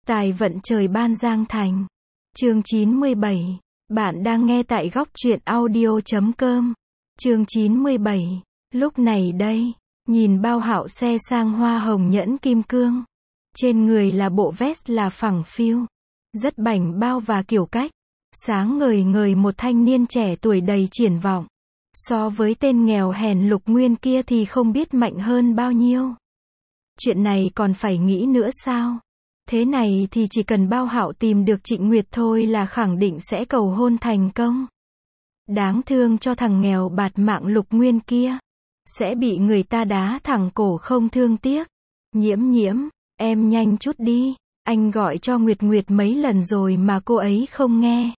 Tài vận trời ban Giang Thành. Chương 97. Bạn đang nghe tại góc truyện audio.com. Chương 97. Lúc này đây, nhìn Bao Hạo xe sang hoa hồng nhẫn kim cương. Trên người là bộ vest là phẳng phiu. Rất bảnh bao và kiểu cách. Sáng ngời ngời một thanh niên trẻ tuổi đầy triển vọng. So với tên nghèo hèn Lục Nguyên kia thì không biết mạnh hơn bao nhiêu. Chuyện này còn phải nghĩ nữa sao? Thế này thì chỉ cần Bao Hạo tìm được Trịnh Nguyệt thôi là khẳng định sẽ cầu hôn thành công. Đáng thương cho thằng nghèo bạt mạng Lục Nguyên kia. Sẽ bị người ta đá thẳng cổ không thương tiếc. Nhiễm nhiễm, em nhanh chút đi. Anh gọi cho Nguyệt Nguyệt mấy lần rồi mà cô ấy không nghe.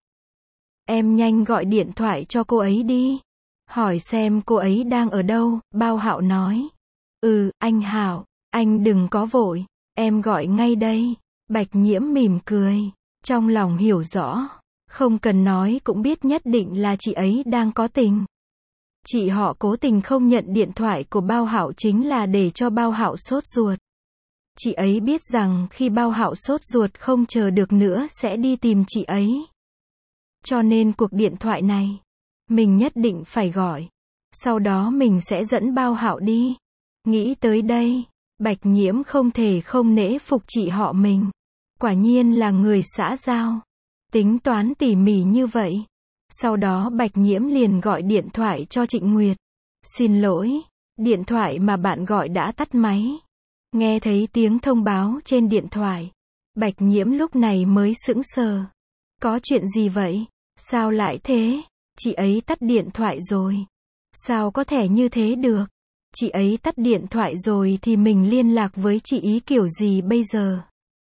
Em nhanh gọi điện thoại cho cô ấy đi. Hỏi xem cô ấy đang ở đâu, Bao Hạo nói. Anh Hạo, anh đừng có vội, em gọi ngay đây. Bạch Nhiễm mỉm cười, trong lòng hiểu rõ, không cần nói cũng biết nhất định là chị ấy đang có tình. Chị họ cố tình không nhận điện thoại của Bao Hạo chính là để cho Bao Hạo sốt ruột. Chị ấy biết rằng khi Bao Hạo sốt ruột không chờ được nữa sẽ đi tìm chị ấy. Cho nên cuộc điện thoại này, mình nhất định phải gọi. Sau đó mình sẽ dẫn Bao Hạo đi. Nghĩ tới đây, Bạch Nhiễm không thể không nể phục chị họ mình. Quả nhiên là người xã giao. Tính toán tỉ mỉ như vậy. Sau đó Bạch Nhiễm liền gọi điện thoại cho Trịnh Nguyệt. Xin lỗi, điện thoại mà bạn gọi đã tắt máy. Nghe thấy tiếng thông báo trên điện thoại. Bạch Nhiễm lúc này mới sững sờ. Có chuyện gì vậy? Sao lại thế? Chị ấy tắt điện thoại rồi. Sao có thể như thế được? Chị ấy tắt điện thoại rồi thì mình liên lạc với chị ý kiểu gì bây giờ?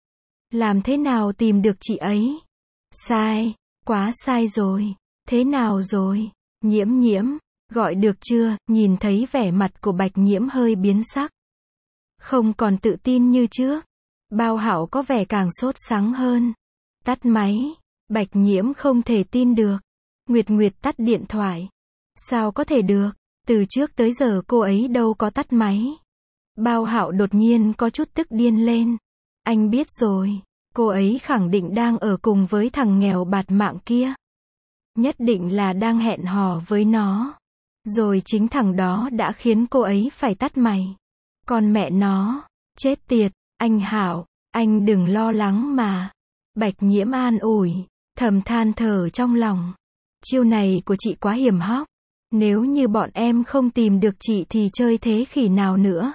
Làm thế nào tìm được chị ấy? Sai, quá sai rồi. Thế nào rồi? Nhiễm nhiễm, gọi được chưa? Nhìn thấy vẻ mặt của Bạch Nhiễm hơi biến sắc. Không còn tự tin như trước. Bao Hạo có vẻ càng sốt sắng hơn. Tắt máy. Bạch Nhiễm không thể tin được. Nguyệt Nguyệt tắt điện thoại. Sao có thể được? Từ trước tới giờ cô ấy đâu có tắt máy. Bao Hạo đột nhiên có chút tức điên lên. Anh biết rồi. Cô ấy khẳng định đang ở cùng với thằng nghèo bạt mạng kia. Nhất định là đang hẹn hò với nó. Rồi chính thằng đó đã khiến cô ấy phải tắt máy. Còn mẹ nó. Chết tiệt. Anh Hạo, anh đừng lo lắng mà. Bạch Nhiễm an ủi. Thầm than thở trong lòng. Chiêu này của chị quá hiểm hóc. Nếu như bọn em không tìm được chị thì chơi thế khỉ nào nữa.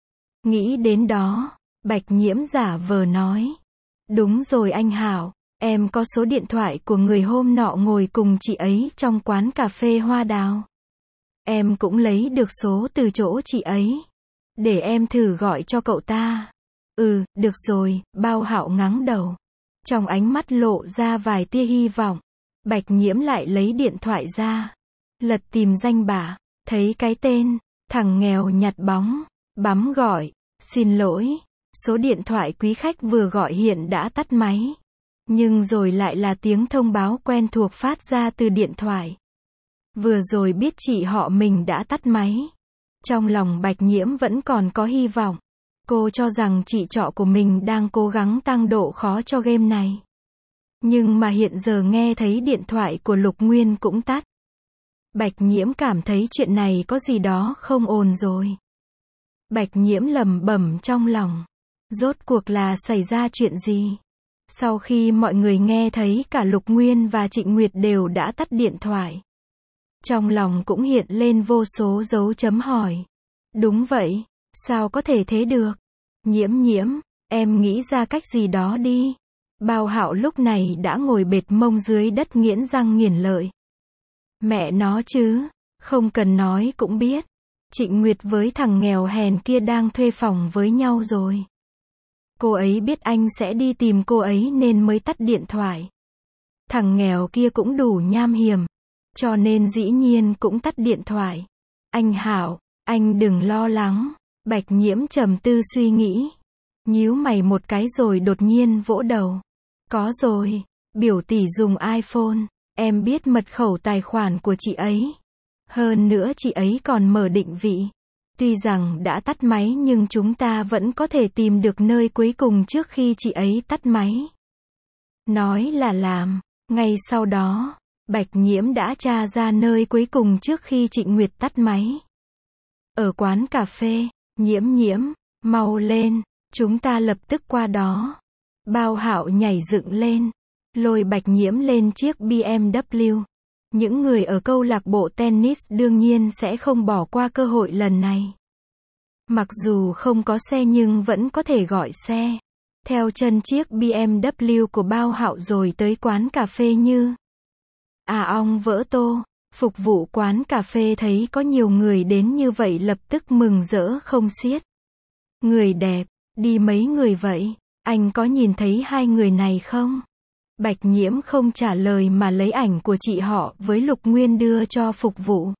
Nghĩ đến đó, Bạch Nhiễm giả vờ nói. Đúng rồi anh Hạo, em có số điện thoại của người hôm nọ ngồi cùng chị ấy trong quán cà phê Hoa Đào. Em cũng lấy được số từ chỗ chị ấy. Để em thử gọi cho cậu ta. Được rồi, Bao Hạo ngắng đầu. Trong ánh mắt lộ ra vài tia hy vọng. Bạch Nhiễm lại lấy điện thoại ra. Lật tìm danh bạ, thấy cái tên, thằng nghèo nhặt bóng, bấm gọi, xin lỗi, số điện thoại quý khách vừa gọi hiện đã tắt máy. Nhưng rồi lại là tiếng thông báo quen thuộc phát ra từ điện thoại. Vừa rồi biết chị họ mình đã tắt máy. Trong lòng Bạch Nhiễm vẫn còn có hy vọng. Cô cho rằng chị trọ của mình đang cố gắng tăng độ khó cho game này. Nhưng mà hiện giờ nghe thấy điện thoại của Lục Nguyên cũng tắt. Bạch Nhiễm cảm thấy chuyện này có gì đó không ổn rồi. Bạch Nhiễm lẩm bẩm trong lòng. Rốt cuộc là xảy ra chuyện gì? Sau khi mọi người nghe thấy cả Lục Nguyên và Trịnh Nguyệt đều đã tắt điện thoại. Trong lòng cũng hiện lên vô số dấu chấm hỏi. Đúng vậy, sao có thể thế được? Nhiễm nhiễm, em nghĩ ra cách gì đó đi. Bao Hạo lúc này đã ngồi bệt mông dưới đất nghiến răng nghiến lợi. Mẹ nó chứ, không cần nói cũng biết. Trịnh Nguyệt với thằng nghèo hèn kia đang thuê phòng với nhau rồi. Cô ấy biết anh sẽ đi tìm cô ấy nên mới tắt điện thoại. Thằng nghèo kia cũng đủ nham hiểm. Cho nên dĩ nhiên cũng tắt điện thoại. Anh Hạo, anh đừng lo lắng. Bạch Nhiễm trầm tư suy nghĩ. Nhíu mày một cái rồi đột nhiên vỗ đầu. Có rồi, biểu tỷ dùng iPhone. Em biết mật khẩu tài khoản của chị ấy. Hơn nữa chị ấy còn mở định vị. Tuy rằng đã tắt máy nhưng chúng ta vẫn có thể tìm được nơi cuối cùng trước khi chị ấy tắt máy. Nói là làm. Ngay sau đó, Bạch Nhiễm đã tra ra nơi cuối cùng trước khi Trịnh Nguyệt tắt máy. Ở quán cà phê. Nhiễm, mau lên, chúng ta lập tức qua đó. Bao Hạo nhảy dựng lên, lôi Bạch Nhiễm lên chiếc BMW. Những người ở câu lạc bộ tennis đương nhiên sẽ không bỏ qua cơ hội lần này. Mặc dù không có xe nhưng vẫn có thể gọi xe. Theo chân chiếc BMW của Bao Hạo rồi tới quán cà phê như ong vỡ tô. Phục vụ quán cà phê thấy có nhiều người đến như vậy lập tức mừng rỡ không xiết. Người đẹp, đi mấy người vậy? Anh có nhìn thấy hai người này không? Bạch Nhiễm không trả lời mà lấy ảnh của chị họ với Lục Nguyên đưa cho phục vụ.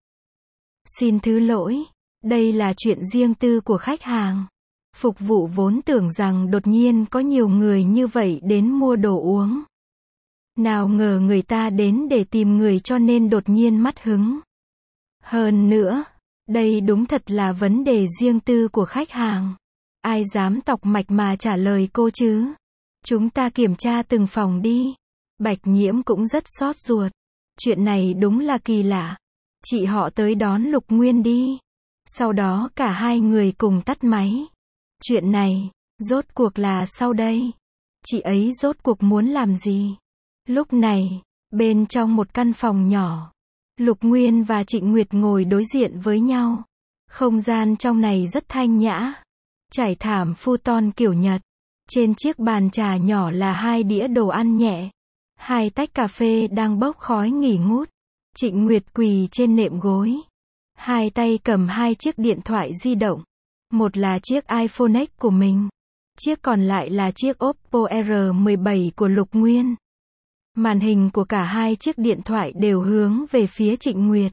Xin thứ lỗi, đây là chuyện riêng tư của khách hàng. Phục vụ vốn tưởng rằng đột nhiên có nhiều người như vậy đến mua đồ uống. Nào ngờ người ta đến để tìm người cho nên đột nhiên mất hứng. Hơn nữa, đây đúng thật là vấn đề riêng tư của khách hàng. Ai dám tọc mạch mà trả lời cô chứ? Chúng ta kiểm tra từng phòng đi. Bạch Nhiễm cũng rất xót ruột. Chuyện này đúng là kỳ lạ. Chị họ tới đón Lục Nguyên đi. Sau đó cả hai người cùng tắt máy. Chuyện này, rốt cuộc là sao đây? Chị ấy rốt cuộc muốn làm gì? Lúc này, bên trong một căn phòng nhỏ, Lục Nguyên và Trịnh Nguyệt ngồi đối diện với nhau. Không gian trong này rất thanh nhã. Trải thảm futon kiểu Nhật. Trên chiếc bàn trà nhỏ là 2 đĩa đồ ăn nhẹ. 2 tách cà phê đang bốc khói nghỉ ngút. Trịnh Nguyệt quỳ trên nệm gối. 2 tay cầm 2 chiếc điện thoại di động. Một là chiếc iPhone X của mình. Chiếc còn lại là chiếc Oppo R17 của Lục Nguyên. Màn hình của cả hai chiếc điện thoại đều hướng về phía Trịnh Nguyệt.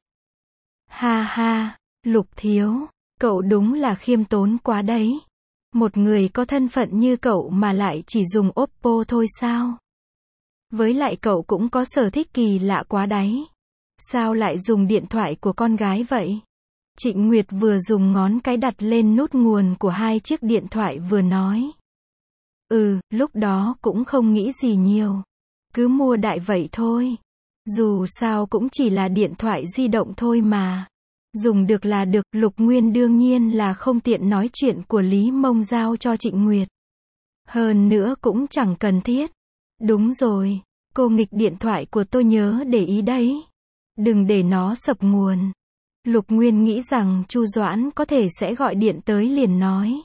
Ha ha, Lục thiếu, cậu đúng là khiêm tốn quá đấy. Một người có thân phận như cậu mà lại chỉ dùng Oppo thôi sao? Với lại cậu cũng có sở thích kỳ lạ quá đấy. Sao lại dùng điện thoại của con gái vậy? Trịnh Nguyệt vừa dùng ngón cái đặt lên nút nguồn của 2 chiếc điện thoại vừa nói. Lúc đó cũng không nghĩ gì nhiều. Cứ mua đại vậy thôi. Dù sao cũng chỉ là điện thoại di động thôi mà. Dùng được là được. Lục Nguyên đương nhiên là không tiện nói chuyện của Lý Mông giao cho Trịnh Nguyệt. Hơn nữa cũng chẳng cần thiết. Đúng rồi, cô nghịch điện thoại của tôi nhớ để ý đấy. Đừng để nó sập nguồn. Lục Nguyên nghĩ rằng Chu Doãn có thể sẽ gọi điện tới liền nói.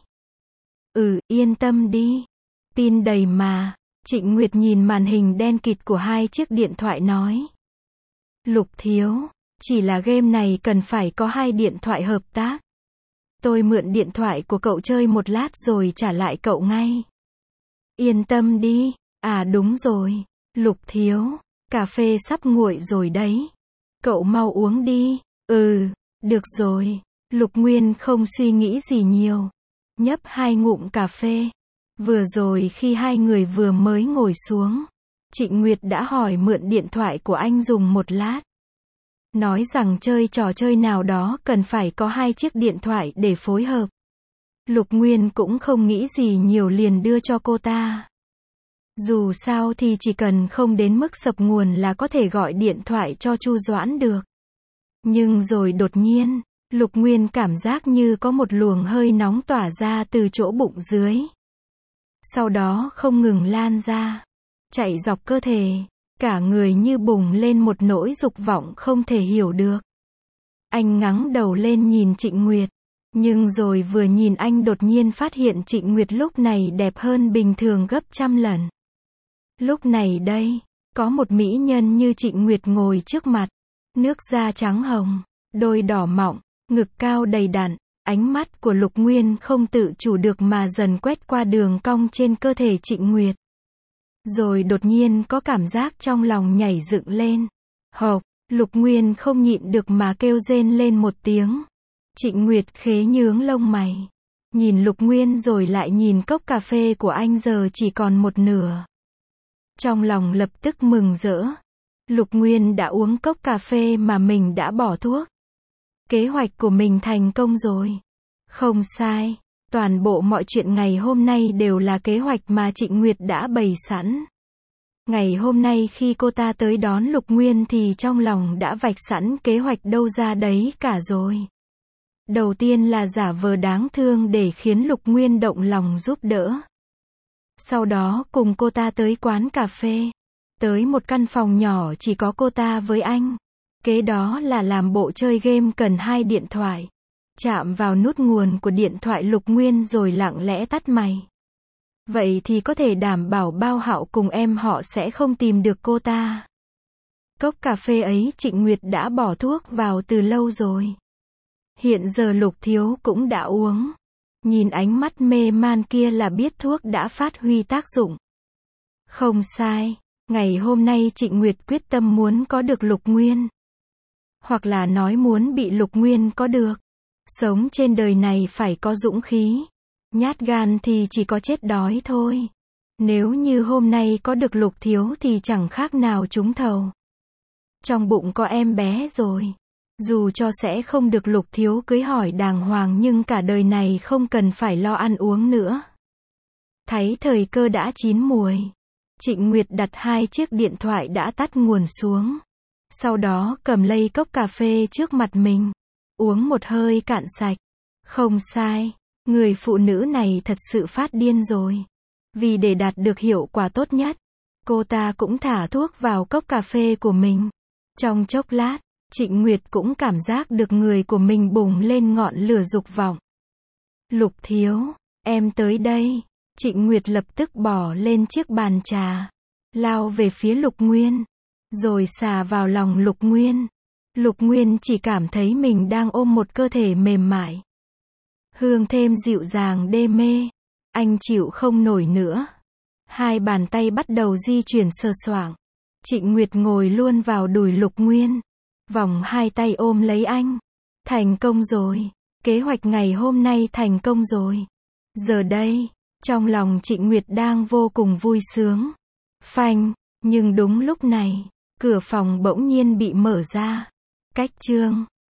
Yên tâm đi. Pin đầy mà. Trịnh Nguyệt nhìn màn hình đen kịt của 2 chiếc điện thoại nói. Lục thiếu, chỉ là game này cần phải có 2 điện thoại hợp tác. Tôi mượn điện thoại của cậu chơi một lát rồi trả lại cậu ngay. Yên tâm đi. Đúng rồi. Lục thiếu, cà phê sắp nguội rồi đấy. Cậu mau uống đi. Được rồi. Lục Nguyên không suy nghĩ gì nhiều. Nhấp 2 ngụm cà phê. Vừa rồi khi hai người vừa mới ngồi xuống, Trịnh Nguyệt đã hỏi mượn điện thoại của anh dùng một lát. Nói rằng chơi trò chơi nào đó cần phải có 2 chiếc điện thoại để phối hợp. Lục Nguyên cũng không nghĩ gì nhiều liền đưa cho cô ta. Dù sao thì chỉ cần không đến mức sập nguồn là có thể gọi điện thoại cho Chu Doãn được. Nhưng rồi đột nhiên, Lục Nguyên cảm giác như có một luồng hơi nóng tỏa ra từ chỗ bụng dưới. Sau đó không ngừng lan ra, chạy dọc cơ thể, cả người như bùng lên một nỗi dục vọng không thể hiểu được. Anh ngẩng đầu lên nhìn Trịnh Nguyệt, nhưng rồi vừa nhìn anh đột nhiên phát hiện Trịnh Nguyệt lúc này đẹp hơn bình thường gấp trăm lần. Lúc này đây, có một mỹ nhân như Trịnh Nguyệt ngồi trước mặt, nước da trắng hồng, đôi đỏ mọng, ngực cao đầy đặn. Ánh mắt của Lục Nguyên không tự chủ được mà dần quét qua đường cong trên cơ thể Trịnh Nguyệt. Rồi đột nhiên có cảm giác trong lòng nhảy dựng lên. Hộc, Lục Nguyên không nhịn được mà kêu rên lên một tiếng. Trịnh Nguyệt khế nhướng lông mày. Nhìn Lục Nguyên rồi lại nhìn cốc cà phê của anh giờ chỉ còn một nửa. Trong lòng lập tức mừng rỡ. Lục Nguyên đã uống cốc cà phê mà mình đã bỏ thuốc. Kế hoạch của mình thành công rồi. Không sai. Toàn bộ mọi chuyện ngày hôm nay đều là kế hoạch mà Trịnh Nguyệt đã bày sẵn. Ngày hôm nay khi cô ta tới đón Lục Nguyên thì trong lòng đã vạch sẵn kế hoạch đâu ra đấy cả rồi. Đầu tiên là giả vờ đáng thương để khiến Lục Nguyên động lòng giúp đỡ. Sau đó cùng cô ta tới quán cà phê. Tới một căn phòng nhỏ chỉ có cô ta với anh. Kế đó là làm bộ chơi game cần 2 điện thoại. Chạm vào nút nguồn của điện thoại Lục Nguyên rồi lặng lẽ tắt máy. Vậy thì có thể đảm bảo Bao Hạo cùng em họ sẽ không tìm được cô ta. Cốc cà phê ấy Trịnh Nguyệt đã bỏ thuốc vào từ lâu rồi. Hiện giờ Lục Thiếu cũng đã uống. Nhìn ánh mắt mê man kia là biết thuốc đã phát huy tác dụng. Không sai. Ngày hôm nay Trịnh Nguyệt quyết tâm muốn có được Lục Nguyên. Hoặc là nói muốn bị Lục Nguyên có được. Sống trên đời này phải có dũng khí. Nhát gan thì chỉ có chết đói thôi. Nếu như hôm nay có được Lục Thiếu thì chẳng khác nào trúng thầu. Trong bụng có em bé rồi. Dù cho sẽ không được Lục Thiếu cưới hỏi đàng hoàng nhưng cả đời này không cần phải lo ăn uống nữa. Thấy thời cơ đã chín muồi. Trịnh Nguyệt đặt 2 chiếc điện thoại đã tắt nguồn xuống. Sau đó cầm ly cốc cà phê trước mặt mình. Uống một hơi cạn sạch. Không sai. Người phụ nữ này thật sự phát điên rồi. Vì để đạt được hiệu quả tốt nhất, cô ta cũng thả thuốc vào cốc cà phê của mình. Trong chốc lát, Trịnh Nguyệt cũng cảm giác được người của mình bùng lên ngọn lửa dục vọng. Lục Thiếu, em tới đây. Trịnh Nguyệt lập tức bỏ lên chiếc bàn trà. Lao về phía Lục Nguyên. Rồi xà vào lòng Lục Nguyên. Lục Nguyên chỉ cảm thấy mình đang ôm một cơ thể mềm mại. Hương thêm dịu dàng đê mê. Anh chịu không nổi nữa. 2 bàn tay bắt đầu di chuyển sờ soạng. Trịnh Nguyệt ngồi luôn vào đùi Lục Nguyên. Vòng 2 tay ôm lấy anh. Thành công rồi. Kế hoạch ngày hôm nay thành công rồi. Giờ đây, trong lòng Trịnh Nguyệt đang vô cùng vui sướng. Phanh, nhưng đúng lúc này, cửa phòng bỗng nhiên bị mở ra. Cách chương